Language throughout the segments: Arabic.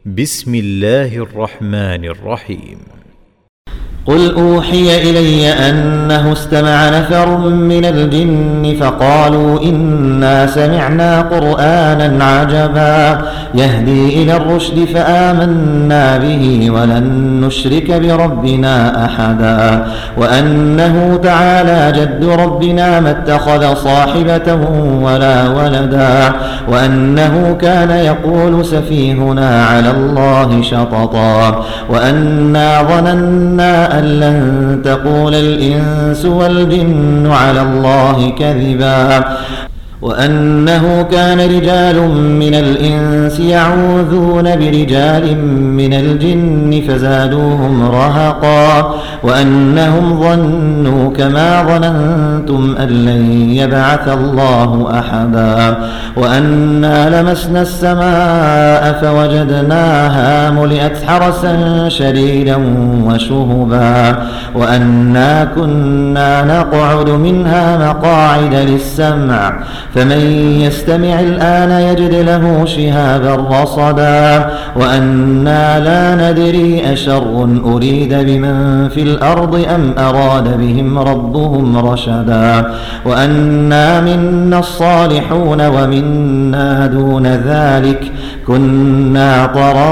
بسم الله الرحمن الرحيم. قل أوحي إلي أنه استمع نفر من الجن فقالوا إنا سمعنا قرآنا عجبا يهدي إلى الرشد فآمنا به ولن نشرك بربنا أحدا وأنه تعالى جد ربنا ما اتخذ صاحبة ولا ولدا وأنه كان يقول سفيهنا على الله شططا وأنا ظننا أن لن تقول الإنس والجن على الله كذبا وأنه كان رجال من الإنس يعوذون برجال من الجن فزادوهم رهقا وأنهم ظنوا كما ظننتم أن لن يبعث الله أحدا وأنا لمسنا السماء فوجدناها ملئت حرسا شديدا وشهبا وأنا كنا نقعد منها مقاعد للسمع فمن يستمع الآن يجد له شهابا رصدا وأنا لا ندري أشر أريد بمن في الأرض أم أراد بهم ربهم رشدا وأنا منا الصالحون ومنا دون ذلك كنا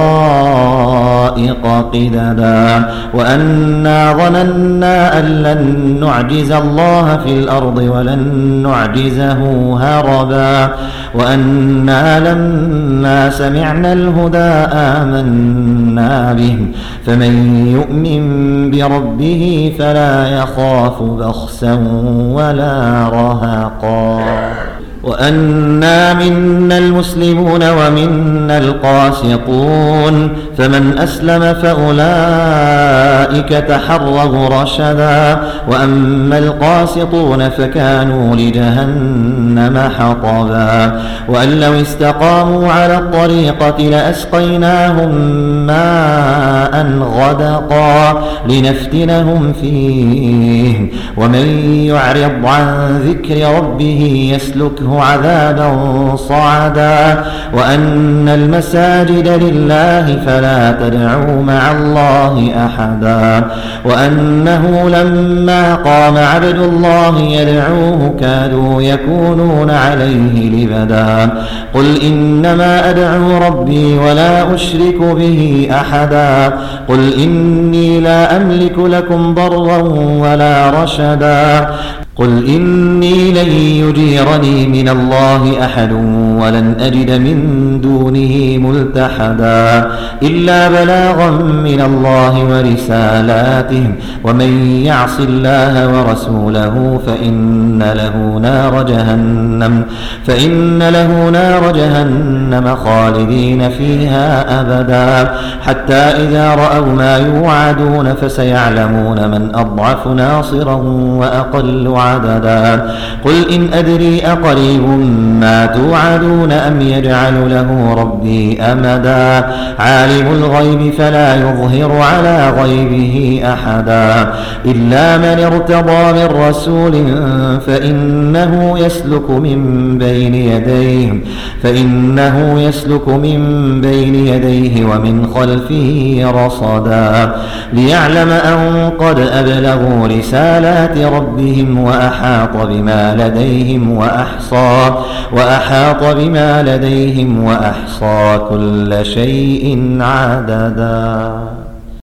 طرائق قددا وأنا ظننا أن لن نعجز الله في الأرض ولن نعجزه هربا وأنا لما سمعنا الهدى آمنا به فمن يؤمن بربه فلا يخاف بخسا ولا رهقا وأنا منا المسلمون ومنا القاسطون فمن أسلم فأولئك تحروا رشدا وأما القاسطون فكانوا لجهنم حطبا وأن لو استقاموا على الطريقة لأسقيناهم ماء غدقا لنفتنهم فيه ومن يعرض عن ذكر ربه يسلكه عذابا صعدا وأن المساجد لله فلا تدعوا مع الله أحدا وأنه لما قام عبد الله يدعوه كادوا يكونون عليه لبدا قل إنما أدعو ربي ولا أشرك به أحدا قل إني لا أملك لكم ضرا ولا رشدا قل إني لن يجيرني من الله أحد ولن أجد من دونه ملتحدا إلا بلاغا من الله ورسالاته ومن يعص الله ورسوله فإن له نار جهنم خالدين فيها أبدا حتى إذا رأوا ما يوعدون فسيعلمون من أضعف ناصرا وأقل عددا قل إن أدري أقريب ما توعدون أم يجعل له ربي أمدا عالم الغيب فلا يظهر على غيبه أحدا إلا من ارتضى من رسول فإنه يسلك من بين يديه ومن خلفه رصدا ليعلم أن قد أبلغوا رسالات ربهم وأحاط بما لديهم وأحصى كل شيء عددا.